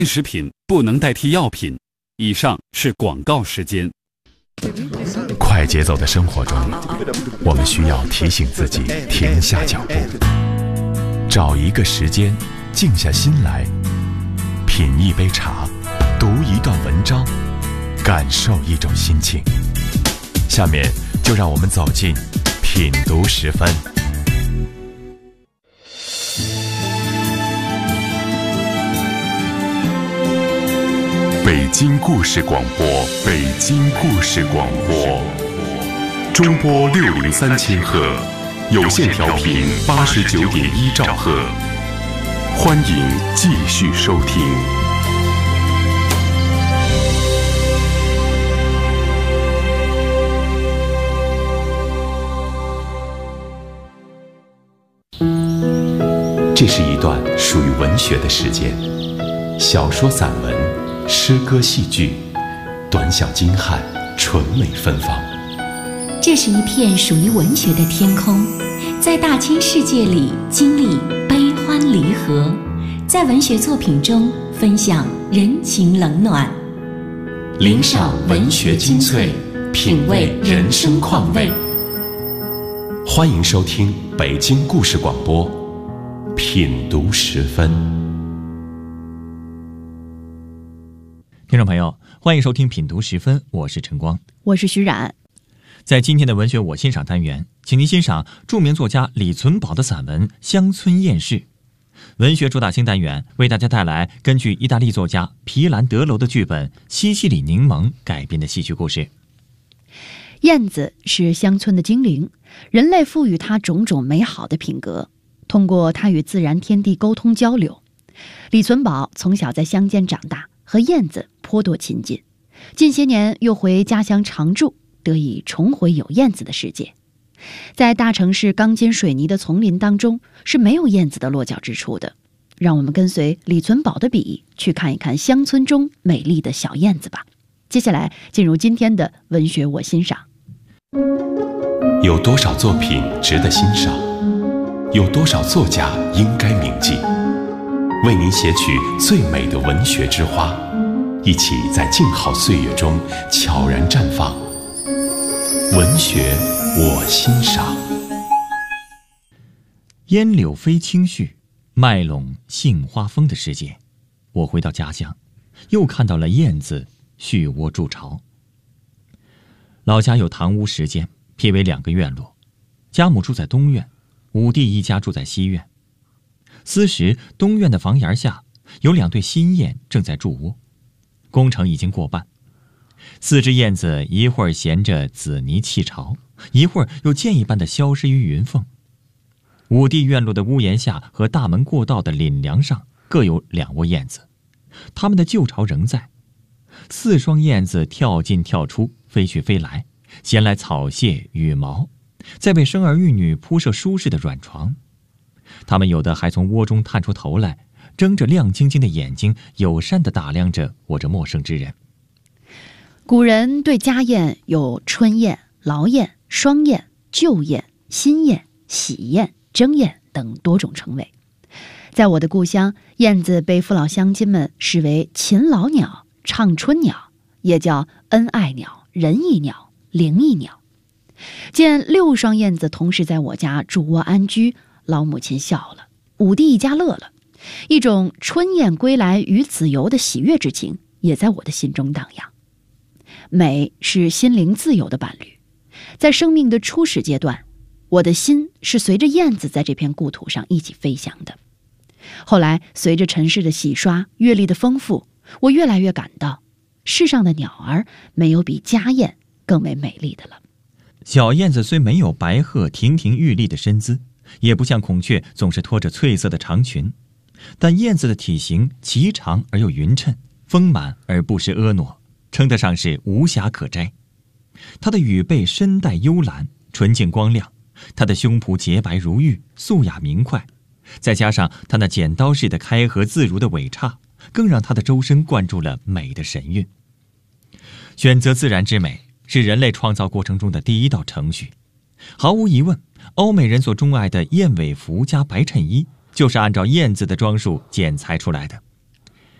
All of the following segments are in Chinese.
食品不能代替药品。以上是广告时间。 快节奏的生活中，我们需要提醒自己停下脚步，找一个时间，静下心来，品一杯茶，读一段文章，感受一种心情。下面就让我们走进品读10分。北京故事广播，北京故事广播，中波603千赫，有线调频89.1兆赫，欢迎继续收听。这是一段属于文学的时间，小说、散文、诗歌、戏剧，短小精悍，纯美芬芳。 这是一片属于文学的天空，在大千世界里经历悲欢离合，在文学作品中分享人情冷暖， 领赏文学精粹，品味人生况味。欢迎收听北京故事广播，品读10分。 听众朋友，欢迎收听品读10分，我是陈光， 我是徐冉。 在今天的文学我欣赏单元，请您欣赏著名作家李存葆的散文《乡村艳事》。文学主打星单元为大家带来根据意大利作家皮兰德楼的剧本《西西里柠檬》改编的戏剧故事。 燕子是乡村的精灵，人类赋予它种种美好的品格，通过它与自然天地沟通交流。李存葆从小在乡间长大，和燕子颇多亲近，近些年又回家乡常住，得以重回有燕子的世界。在大城市钢筋水泥的丛林当中，是没有燕子的落脚之处的。让我们跟随李存葆的笔，去看一看乡村中美丽的小燕子吧。接下来进入今天的文学我欣赏。 有多少作品值得欣赏？有多少作家应该铭记？为您写取最美的文学之花，一起在静好岁月中悄然绽放。文学我欣赏。 烟柳飞青絮，麦陇杏花风的世界，我回到家乡，又看到了燕子续窝筑巢。老家有堂屋10间，辟为2个院落，家母住在东院，五弟一家住在西院。此时东院的房檐下有2对新燕正在筑窝，工程已经过半。4只燕子一会儿衔着紫泥弃巢，一会儿又箭一般的消失于云缝。五弟院落的屋檐下和大门过道的檩梁上各有2窝燕子，它们的旧巢仍在。4双燕子跳进跳出，飞去飞来，衔来草屑羽毛，再为生儿育女铺设舒适的软床。它们有的还从窝中探出头来，睁着亮晶晶的眼睛，友善地打量着我这陌生之人。 古人对家燕有春燕、劳燕、双燕、旧燕、新燕、喜燕、争燕等多种称谓。在我的故乡，燕子被父老乡亲们视为勤劳鸟、唱春鸟，也叫恩爱鸟、仁义鸟、灵异鸟。见6双燕子同时在我家筑窝安居，老母亲笑了，五弟一家乐了，一种春燕归来与子由的喜悦之情也在我的心中荡漾。美是心灵自由的伴侣，在生命的初始阶段，我的心是随着燕子在这片故土上一起飞翔的。后来随着尘世的洗刷，阅历的丰富，我越来越感到世上的鸟儿没有比家燕更为美丽的了。 小燕子虽没有白鹤亭亭玉立的身姿，也不像孔雀总是拖着翠色的长裙，但燕子的体型颀长而又匀称，丰满而不失婀娜，称得上是无瑕可摘。它的羽背深带幽蓝，纯净光亮，它的胸脯洁白如玉，素雅明快，再加上它那剪刀似的开合自如的尾梢，更让它的周身灌注了美的神韵。选择自然之美是人类创造过程中的第一道程序。毫无疑问，欧美人所钟爱的燕尾服加白衬衣，就是按照燕子的装束剪裁出来的。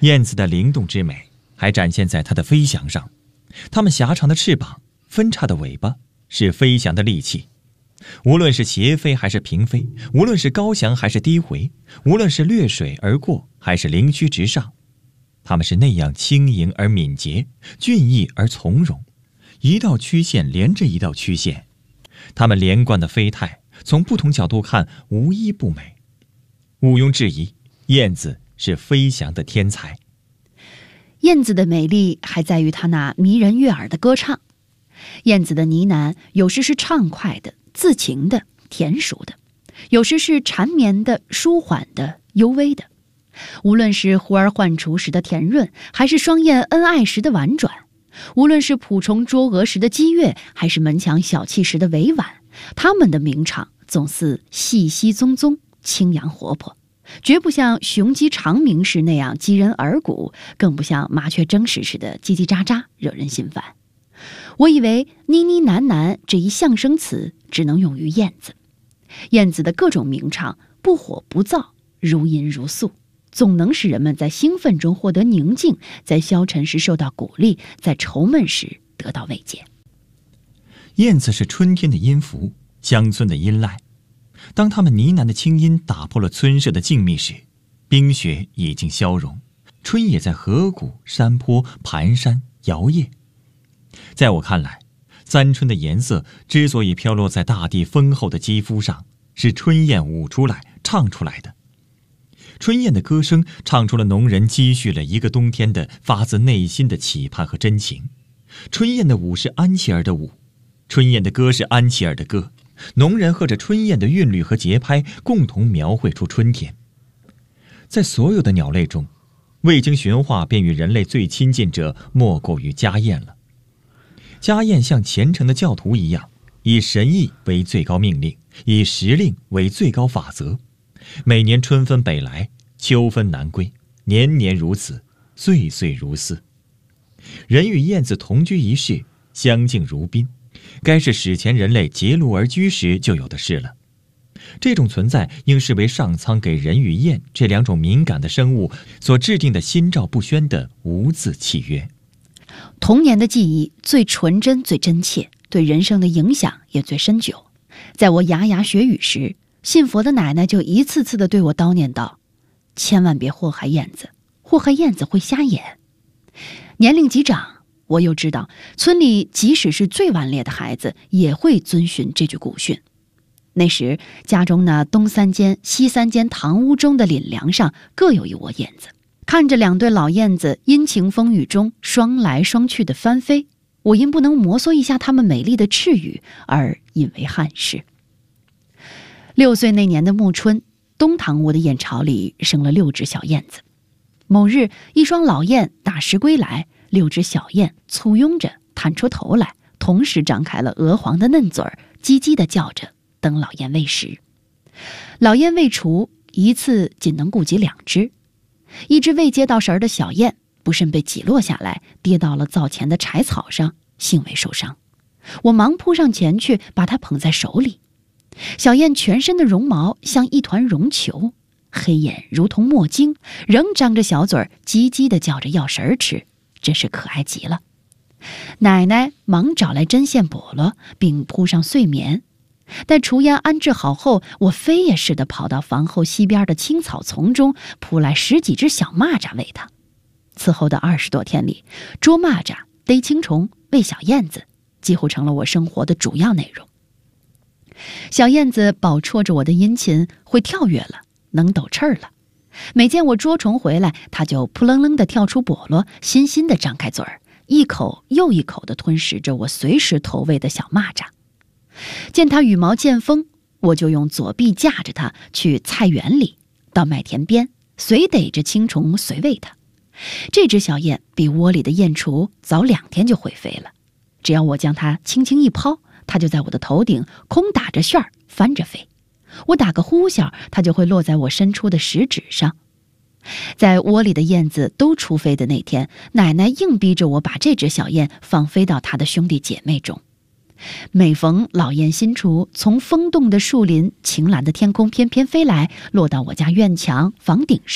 燕子的灵动之美还展现在它的飞翔上，它们狭长的翅膀，分叉的尾巴是飞翔的利器。无论是斜飞还是平飞，无论是高翔还是低回，无论是掠水而过还是凌虚直上，它们是那样轻盈而敏捷，俊逸而从容，一道曲线连着一道曲线，它们连贯的飞态从不同角度看无一不美。毋庸置疑，燕子是飞翔的天才。 燕子的美丽还在于它那迷人悦耳的歌唱。燕子的呢喃有时是畅快的、自情的、甜熟的，有时是缠绵的、舒缓的、幽微的。无论是呼儿唤雏时的甜润，还是双燕恩爱时的婉转，无论是捕虫捉蛾时的激越，还是门墙小憩时的委婉，它们的鸣唱总是细细宗宗，轻扬活泼，绝不像雄鸡长鸣时那样击人耳骨，更不像麻雀争食时的叽叽喳喳，惹人心烦。我以为呢呢喃喃这一象声词只能用于燕子。燕子的各种鸣唱不火不燥，如吟如诉，总能使人们在兴奋中获得宁静，在消沉时受到鼓励，在愁闷时得到慰藉。 燕子是春天的音符，乡村的音籁。当它们呢喃的清音打破了村舍的静谧时，冰雪已经消融，春也在河谷、山坡、盘山摇曳。在我看来，簪春的颜色之所以飘落在大地丰厚的肌肤上，是春燕舞出来、唱出来的。春燕的歌声唱出了农人积蓄了一个冬天的发自内心的期盼和真情。春燕的舞是安琪儿的舞，春燕的歌是安琪儿的歌。农人和着春燕的韵律和节拍，共同描绘出春天。在所有的鸟类中，未经驯化便与人类最亲近者，莫过于家燕了。家燕像虔诚的教徒一样，以神意为最高命令，以时令为最高法则。每年春分北来，秋分南归，年年如此，岁岁如斯。人与燕子同居一室，相敬如宾，该是史前人类结庐而居时就有的事了。这种存在应视为上苍给人与燕这两种敏感的生物所制定的心照不宣的无字契约。 童年的记忆最纯真最真切，对人生的影响也最深久。在我牙牙学语时，信佛的奶奶就一次次地对我叨念道：千万别祸害燕子，祸害燕子会瞎眼。年龄级长，我又知道村里即使是最顽劣的孩子也会遵循这句古训。那时家中那东三间西三间堂屋中的檩梁上各有一窝燕子，看着两对老燕子阴晴风雨中双来双去的翻飞，我因不能摩挲一下它们美丽的翅羽而引为憾事。6岁那年的暮春，东堂屋的燕巢里生了6只小燕子。某日，一双老燕打食归来，6只小燕簇拥着探出头来，同时张开了鹅黄的嫩嘴儿，叽叽地叫着等老燕喂食。老燕喂雏，一次仅能顾及2只，一只未接到食儿的小燕不慎被挤落下来，跌到了灶前的柴草上，幸未受伤。我忙扑上前去，把它捧在手里。小燕全身的绒毛像一团绒球，黑眼如同墨晶，仍张着小嘴儿，叽叽地叫着要食儿吃，真是可爱极了。奶奶忙找来针线笸箩，并铺上睡眠。待雏燕安置好后，我飞也似的跑到房后西边的青草丛中，扑来10几只小蚂蚱喂它。此后的20多天里，捉蚂蚱、逮青虫、喂小燕子，几乎成了我生活的主要内容。小燕子饱啜着我的殷勤，会跳跃了，能抖翅儿了。每见我捉虫回来，它就扑棱棱地跳出笸箩，欣欣地张开嘴儿，一口又一口地吞食着我随时投喂的小蚂蚱。见它羽毛渐丰，我就用左臂架着它去菜园里，到麦田边，随逮着青虫随喂它。这只小燕比窝里的燕雏早2天就会飞了，只要我将它轻轻一抛，它就在我的头顶空打着旋儿翻着飞。我打个呼啸，它就会落在我伸出的食指上。在窝里的燕子都出飞的那天，奶奶硬逼着我把这只小燕放飞到她的兄弟姐妹中。每逢老燕新雏从风动的树林、晴蓝的天空翩翩飞来，落到我家院墙、房顶时，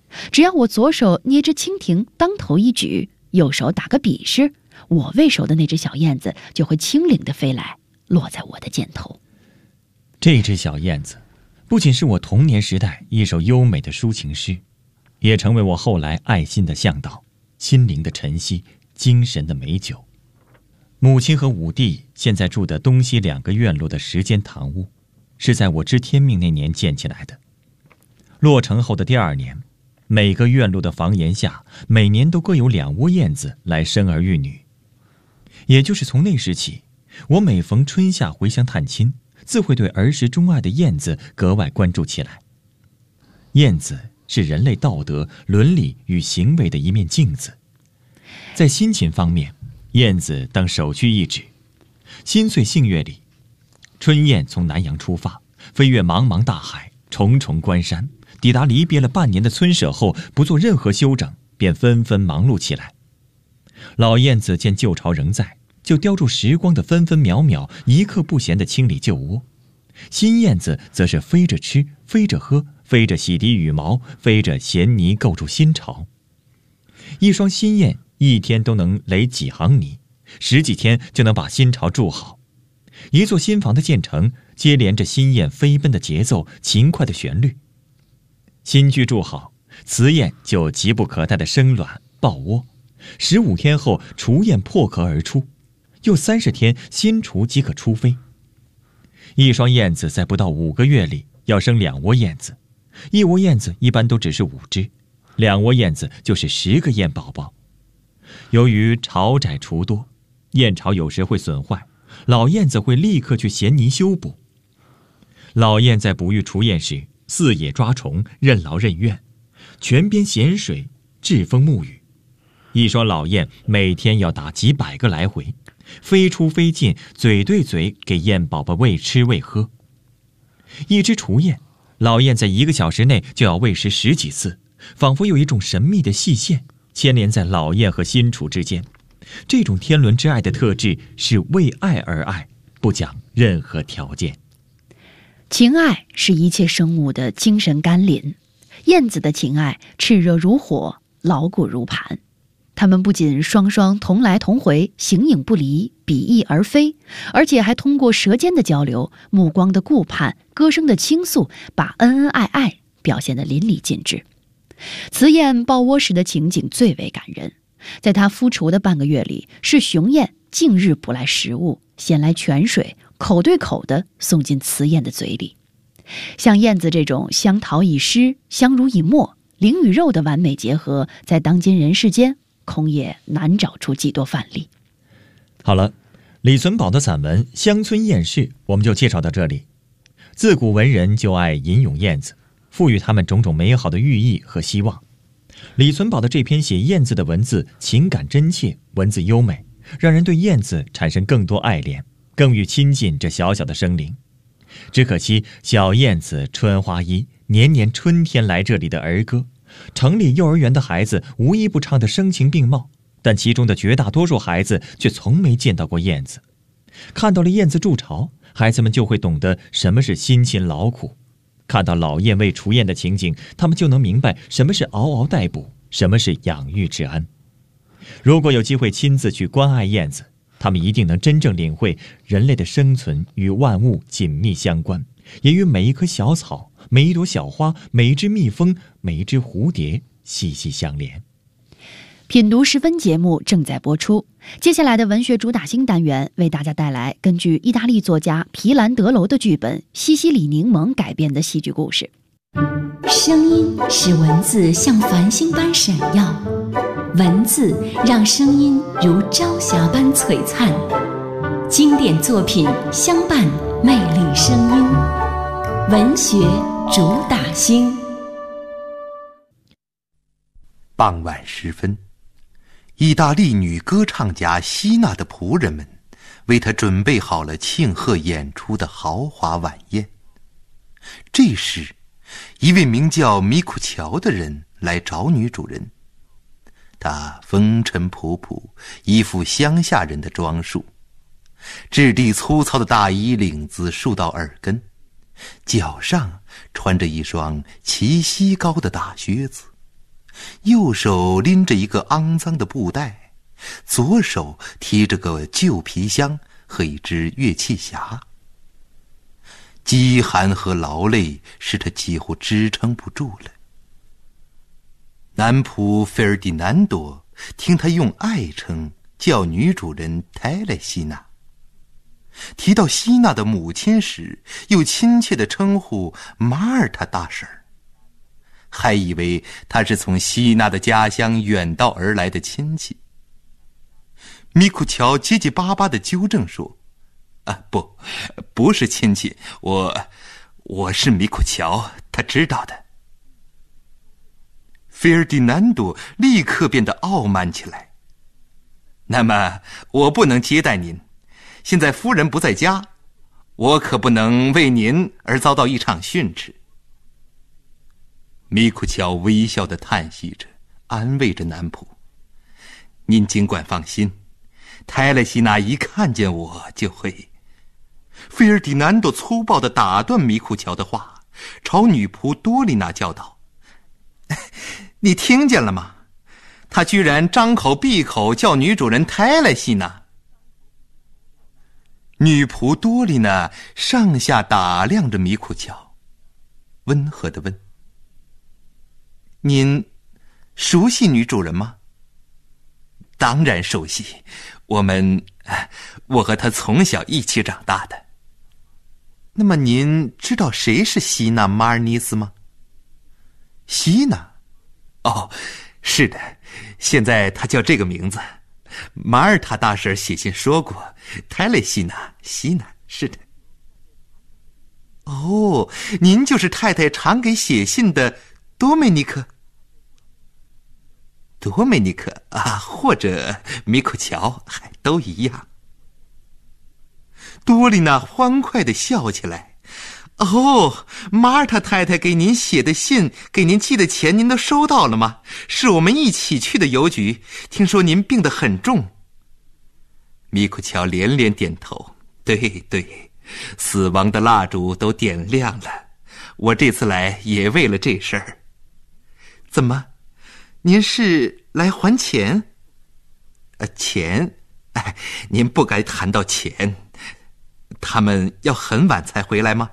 只要我左手捏只蜻蜓当头一举，右手打个比试，我喂熟的那只小燕子就会轻灵地飞来，落在我的肩头。 这只小燕子不仅是我童年时代一首优美的抒情诗，也成为我后来爱心的向导，心灵的晨曦，精神的美酒。母亲和五弟现在住的东西2个院落的10间堂屋，是在我知天命那年建起来的。落成后的第2年，每个院落的房檐下每年都各有2窝燕子来生儿育女。也就是从那时起，我每逢春夏回乡探亲，自会对儿时钟爱的燕子格外关注起来。燕子是人类道德、伦理与行为的一面镜子。在辛勤方面，燕子当首屈一指。新岁杏月里，春燕从南阳出发，飞越茫茫大海，重重关山，抵达离别了半年的村舍后，不做任何休整，便纷纷忙碌起来。老燕子见旧巢仍在，就叼住时光的分分秒秒，一刻不闲地清理旧窝。新燕子则是飞着吃，飞着喝，飞着洗涤羽毛，飞着衔泥构筑新巢。一双新燕一天都能垒几行泥，10几天就能把新巢筑好。一座新房的建成，接连着新燕飞奔的节奏，勤快的旋律。新居筑好，雌燕就急不可待地生卵抱窝，15天后雏燕破壳而出，又30天新雏即可出飞。一双燕子在不到5个月里要生2窝燕子，一窝燕子一般都只是5只，2窝燕子就是10个燕宝宝。由于巢窄雏多，燕巢有时会损坏，老燕子会立刻去衔泥修补。老燕在哺育雏燕时，四野抓虫，任劳任怨，泉边咸水，栉风沐雨。一双老燕每天要打几百个来回，飞出飞进，嘴对嘴给燕宝宝喂吃喂喝。一只雏燕，老燕在1个小时内就要喂食10几次，仿佛有一种神秘的细线牵连在老燕和新雏之间。这种天伦之爱的特质是为爱而爱，不讲任何条件。 情爱是一切生物的精神甘霖，燕子的情爱炽热如火，牢固如磐。它们不仅双双同来同回，形影不离，比翼而飞，而且还通过舌尖的交流、目光的顾盼、歌声的倾诉，把恩恩爱爱表现得淋漓尽致。雌燕抱窝时的情景最为感人，在它孵雏的半个月里，是雄燕近日捕来食物，衔来泉水，口对口地送进雌燕的嘴里。像燕子这种相陶以诗、相濡以沫、灵与肉的完美结合，在当今人世间恐也难找出几多范例。 好了，李存葆的散文《乡村燕市》我们就介绍到这里。自古文人就爱吟咏燕子，赋予他们种种美好的寓意和希望。李存葆的这篇写燕子的文字情感真切，文字优美，让人对燕子产生更多爱怜，更欲亲近这小小的生灵。只可惜小燕子春花衣，年年春天来这里的儿歌，城里幼儿园的孩子无一不唱得声情并茂，但其中的绝大多数孩子却从没见到过燕子。看到了燕子筑巢，孩子们就会懂得什么是辛勤劳苦；看到老燕喂雏燕的情景，他们就能明白什么是嗷嗷待哺，什么是养育之恩。如果有机会亲自去关爱燕子，他们一定能真正领会人类的生存与万物紧密相关，也与每一棵小草、每一朵小花、每一只蜜蜂、每一只蝴蝶息息相连。 品读十分节目正在播出，接下来的文学主打星单元为大家带来根据意大利作家皮兰德楼的剧本《西西里柠檬》改编的戏剧故事。 声音使文字像繁星般闪耀，文字让声音如朝霞般璀璨。经典作品相伴，魅力声音。文学主打星。 傍晚时分，意大利女歌唱家希娜的仆人们为她准备好了庆贺演出的豪华晚宴。这时，一位名叫米库乔的人来找女主人。他风尘仆仆，一副乡下人的装束，质地粗糙的大衣领子束到耳根，脚上穿着一双齐膝高的大靴子， 右手拎着一个肮脏的布袋，左手提着个旧皮箱和一只乐器匣。饥寒和劳累使他几乎支撑不住了。男仆费尔迪南多听他用爱称叫女主人泰莱西娜，提到西娜的母亲时，又亲切地称呼马尔塔大婶儿，还以为她是从西娜的家乡远道而来的亲戚。米库乔结结巴巴地纠正说：“不是亲戚，我是米库乔，他知道的。”费尔迪南多立刻变得傲慢起来。那么我不能接待您，现在夫人不在家，我可不能为您而遭到一场训斥。米库乔微笑地叹息着，安慰着男仆：“您尽管放心，泰勒西娜一看见我就会……”费尔迪南多粗暴地打断米库乔的话，朝女仆多丽娜叫道：“你听见了吗？他居然张口闭口叫女主人泰勒西娜。”女仆多丽娜上下打量着米库乔，温和地问：“您熟悉女主人吗？”“当然熟悉，我和她从小一起长大的。”“那么您知道谁是西娜·马尔尼斯吗？”“西娜？哦，是的，现在她叫这个名字。马尔塔大婶写信说过，泰勒西娜，西娜，是的。”“哦，您就是太太常给写信的多梅尼克。”“多梅尼克啊，或者米库乔，都一样。”多丽娜欢快地笑起来。“哦，马尔塔太太给您写的信，给您寄的钱，您都收到了吗？是我们一起去的邮局。听说您病得很重。”米库乔连连点头：“对，死亡的蜡烛都点亮了。我这次来也为了这事儿。”“怎么，您是来还钱？”“钱？您不该谈到钱。他们要很晚才回来吗？”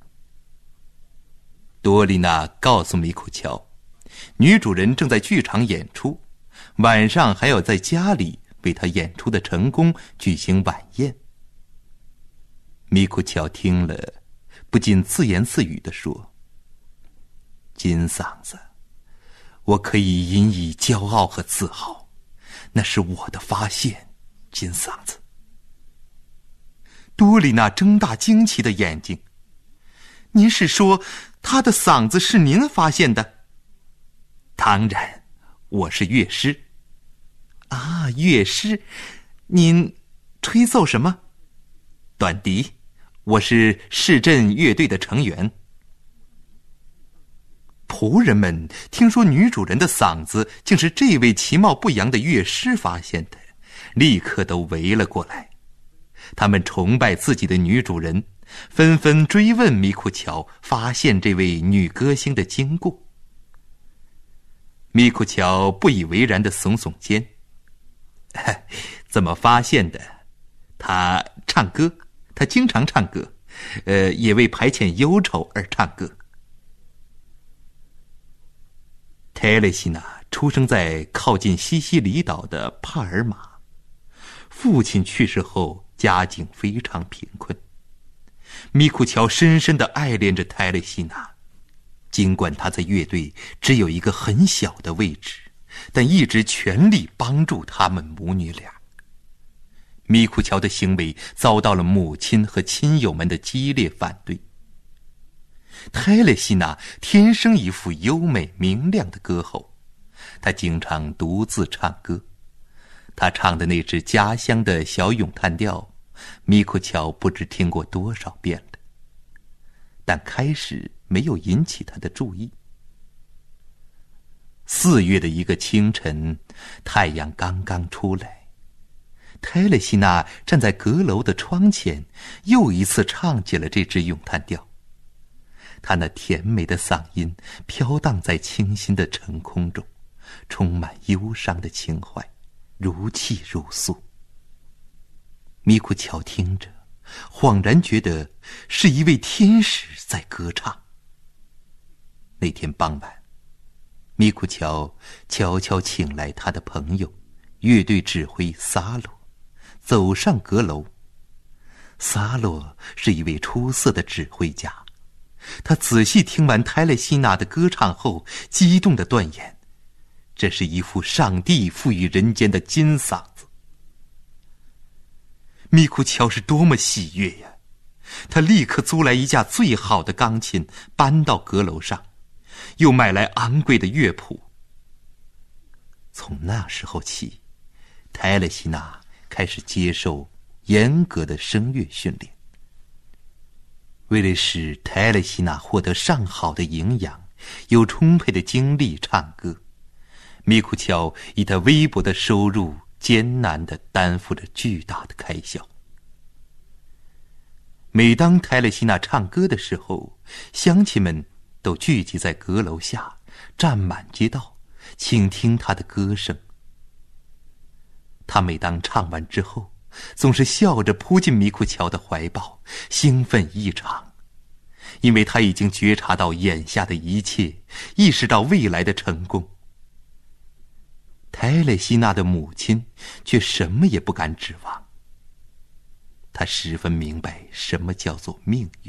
多丽娜告诉米库乔，女主人正在剧场演出，晚上还要在家里为她演出的成功举行晚宴。米库乔听了，不禁自言自语地说：“金嗓子，我可以引以骄傲和自豪，那是我的发现，金嗓子。”多丽娜睁大惊奇的眼睛：“您是说她的嗓子是您发现的？”“当然，我是乐师。”“啊，乐师，您吹奏什么？”“短笛，我是市镇乐队的成员。”仆人们听说女主人的嗓子竟是这位其貌不扬的乐师发现的，立刻都围了过来。他们崇拜自己的女主人，纷纷追问米库乔发现这位女歌星的经过。米库乔不以为然地耸耸肩：“怎么发现的？她唱歌，她经常唱歌，也为排遣忧愁而唱歌。”泰勒西娜出生在靠近西西里岛的帕尔马，父亲去世后家境非常贫困。米库乔深深地爱恋着泰勒西娜，尽管他在乐队只有一个很小的位置，但一直全力帮助他们母女俩。米库乔的行为遭到了母亲和亲友们的激烈反对。泰勒西娜天生一副优美明亮的歌喉，她经常独自唱歌。她唱的那支家乡的小咏叹调，米库乔不知听过多少遍了，但开始没有引起他的注意。4月的一个清晨，太阳刚刚出来，泰勒西娜站在阁楼的窗前，又一次唱起了这支咏叹调。她那甜美的嗓音飘荡在清新的晨空中， 充满忧伤的情怀，如泣如诉。米库乔听着，恍然觉得是一位天使在歌唱。那天傍晚，米库乔悄悄请来他的朋友，乐队指挥萨洛，走上阁楼。萨洛是一位出色的指挥家，他仔细听完泰勒西娜的歌唱后，激动地断言，这是一副上帝赋予人间的金嗓子。米库乔是多么喜悦呀！他立刻租来一架最好的钢琴，搬到阁楼上，又买来昂贵的乐谱。从那时候起，泰勒西娜开始接受严格的声乐训练。为了使泰勒西娜获得上好的营养，有充沛的精力唱歌，米库乔以他微薄的收入艰难地担负着巨大的开销。每当泰勒西娜唱歌的时候，乡亲们都聚集在阁楼下，站满街道，倾听她的歌声。她每当唱完之后，总是笑着扑进米库乔的怀抱，兴奋异常，因为她已经觉察到眼下的一切，意识到未来的成功。泰勒西娜的母亲却什么也不敢指望。她十分明白什么叫做命运。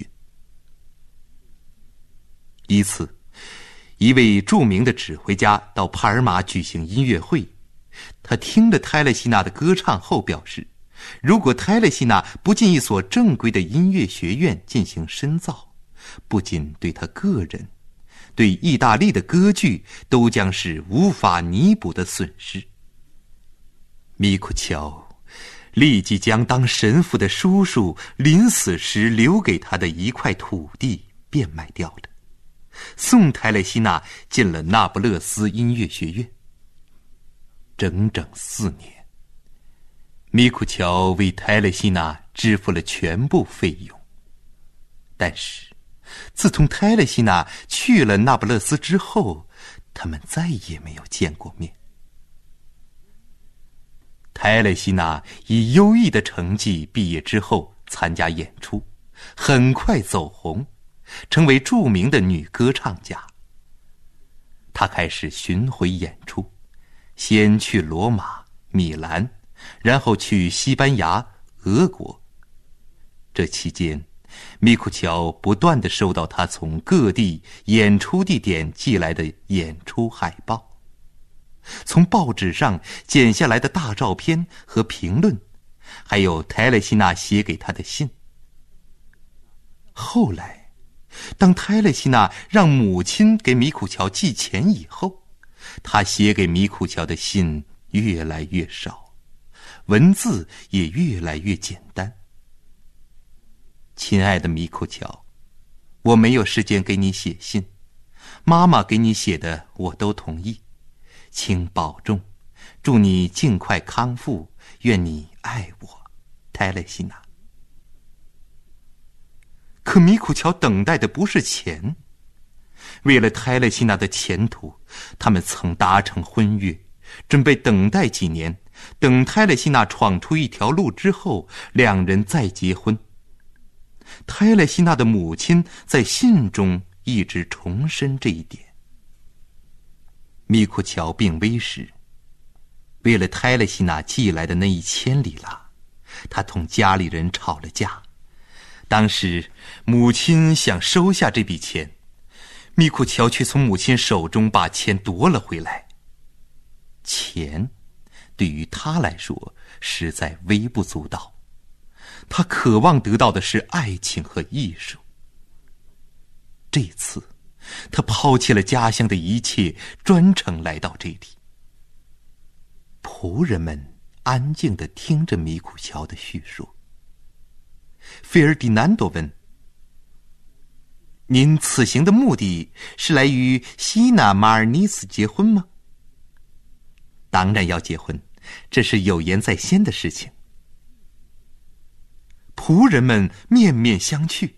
一次，一位著名的指挥家到帕尔马举行音乐会，他听了泰勒西娜的歌唱后表示，如果泰勒西娜不进一所正规的音乐学院进行深造，不仅对他个人，对意大利的歌剧都将是无法弥补的损失。米库乔立即将当神父的叔叔临死时留给他的一块土地变卖掉了，送泰勒西娜进了那不勒斯音乐学院。整整4年，米库乔为泰勒西娜支付了全部费用。但是自从泰勒西娜去了那不勒斯之后，他们再也没有见过面。泰勒西娜以优异的成绩毕业之后参加演出，很快走红，成为著名的女歌唱家。她开始巡回演出，先去罗马、米兰，然后去西班牙、俄国。这期间，米库乔不断地收到他从各地演出地点寄来的演出海报，从报纸上剪下来的大照片和评论，还有泰勒西娜写给他的信。后来，当泰勒西娜让母亲给米库乔寄钱以后，他写给米库乔的信越来越少，文字也越来越简单。亲爱的米库乔，我没有时间给你写信，妈妈给你写的我都同意，请保重，祝你尽快康复，愿你爱我，泰勒西娜。可米库乔等待的不是钱，为了泰勒西娜的前途，他们曾达成婚约，准备等待几年，等泰勒西娜闯出一条路之后，两人再结婚。泰勒西娜的母亲在信中一直重申这一点。米库乔病危时，为了泰勒西娜寄来的那1000里拉，他同家里人吵了架。当时母亲想收下这笔钱，米库乔却从母亲手中把钱夺了回来。钱对于他来说实在微不足道，他渴望得到的是爱情和艺术。这次他抛弃了家乡的一切，专程来到这里。仆人们安静地听着米库乔的叙述。费尔迪南多问：您此行的目的是来与西娜·马尔尼斯结婚吗？当然要结婚，这是有言在先的事情。仆人们面面相觑。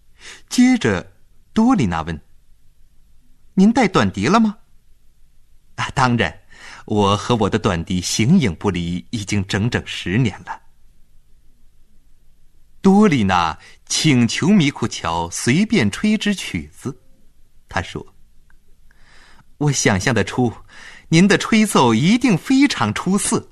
接着多丽娜问：您带短笛了吗？ 当然，我和我的短笛形影不离，已经整整10年了。多丽娜请求米库乔随便吹支曲子，她说：“我想象得出，您的吹奏一定非常出色。”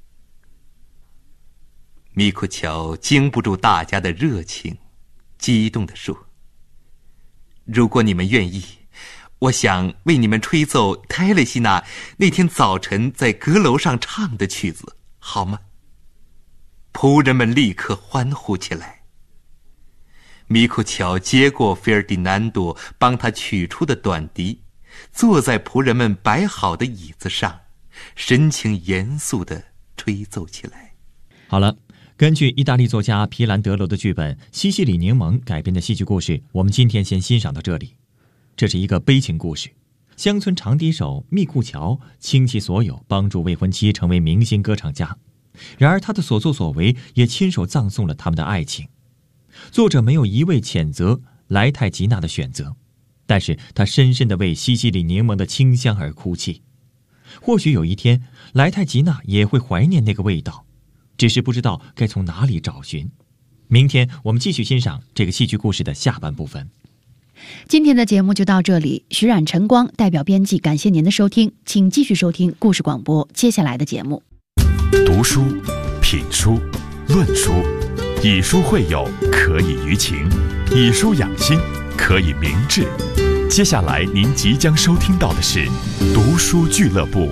米库乔经不住大家的热情，激动地说：“如果你们愿意，我想为你们吹奏泰勒西娜那天早晨在阁楼上唱的曲子，好吗？”仆人们立刻欢呼起来。米库乔接过菲尔迪南多帮他取出的短笛，坐在仆人们摆好的椅子上，神情严肃地吹奏起来。 好了，根据意大利作家皮兰德罗的剧本《西西里柠檬》改编的戏剧故事，我们今天先欣赏到这里。这是一个悲情故事，乡村长笛手密库乔倾其所有帮助未婚妻成为明星歌唱家，然而他的所作所为也亲手葬送了他们的爱情。作者没有一味谴责莱泰吉娜的选择，但是他深深地为西西里柠檬的清香而哭泣。或许有一天，莱泰吉娜也会怀念那个味道，只是不知道该从哪里找寻。明天我们继续欣赏这个戏剧故事的下半部分。 今天的节目就到这里，徐冉、晨光代表编辑感谢您的收听，请继续收听故事广播接下来的节目。 读书、品书、论书，以书会友，可以娱情；以书养心，可以明志。接下来您即将收听到的是读书俱乐部。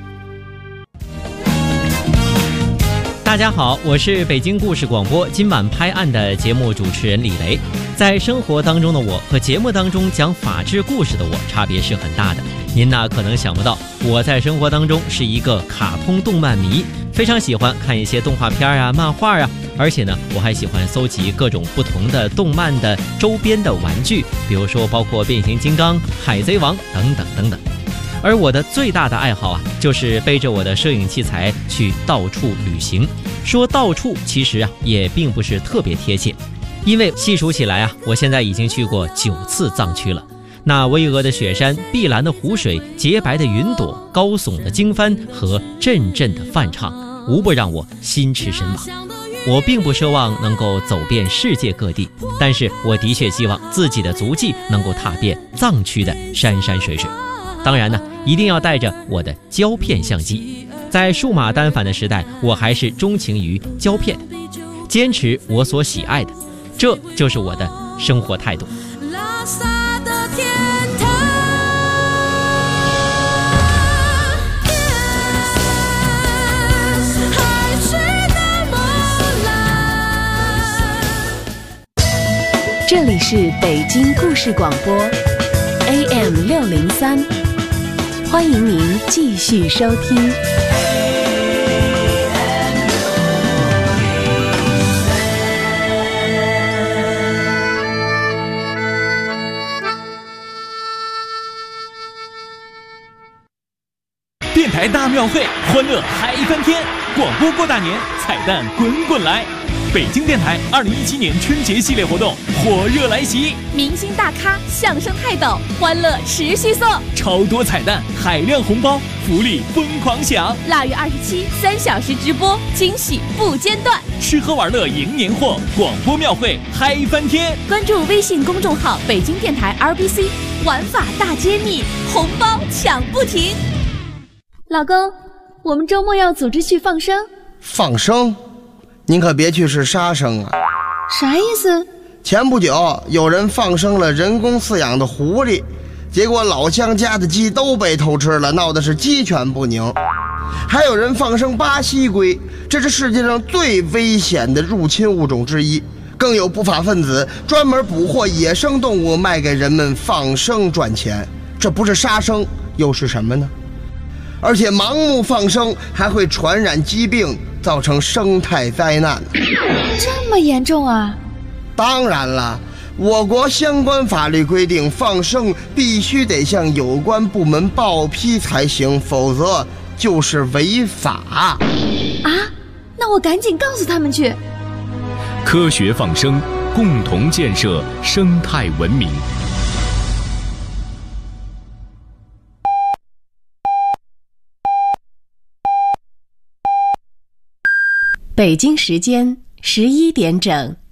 大家好，我是北京故事广播今晚拍案的节目主持人李雷。在生活当中的我和节目当中讲法治故事的我差别是很大的。您呢可能想不到，我在生活当中是一个卡通动漫迷，非常喜欢看一些动画片啊、漫画啊，而且呢我还喜欢搜集各种不同的动漫的周边的玩具，比如说包括变形金刚、海贼王等等等等。而我的最大的爱好啊，就是背着我的摄影器材去到处旅行。说到处其实啊也并不是特别贴切，因为细数起来啊，我现在已经去过9次藏区了。那巍峨的雪山、碧蓝的湖水、洁白的云朵、高耸的经幡和阵阵的梵唱，无不让我心驰神往。我并不奢望能够走遍世界各地，但是我的确希望自己的足迹能够踏遍藏区的山山水水。当然呢，一定要带着我的胶片相机。在数码单反的时代，我还是钟情于胶片，坚持我所喜爱的，这就是我的生活态度。拉萨的天堂，海水的波澜。 这里是北京故事广播 AM603，欢迎您继续收听。 电台大庙会，欢乐嗨翻天！广播过大年，彩蛋滚滚来！北京电台2017年春节系列活动火热来袭， 明星大咖、相声泰斗，欢乐持续送， 超多彩蛋，海量红包，福利疯狂享。 腊月27 3小时直播，惊喜不间断， 吃喝玩乐迎年货，广播庙会嗨翻天！ 关注微信公众号北京电台 RBC， 玩法大揭秘，红包抢不停。老公，我们周末要组织去放生。 放生？您可别去是杀生啊！ 啥意思？ 前不久有人放生了人工饲养的狐狸，结果老乡家的鸡都被偷吃了，闹得是鸡犬不宁。还有人放生巴西龟，这是世界上最危险的入侵物种之一。更有不法分子专门捕获野生动物卖给人们放生赚钱，这不是杀生又是什么呢？而且盲目放生还会传染疾病，造成生态灾难。 这么严重啊？ 当然了，我国相关法律规定，放生必须得向有关部门报批才行，否则就是违法。 啊？那我赶紧告诉他们去。 科学放生，共同建设生态文明。 北京时间11点整。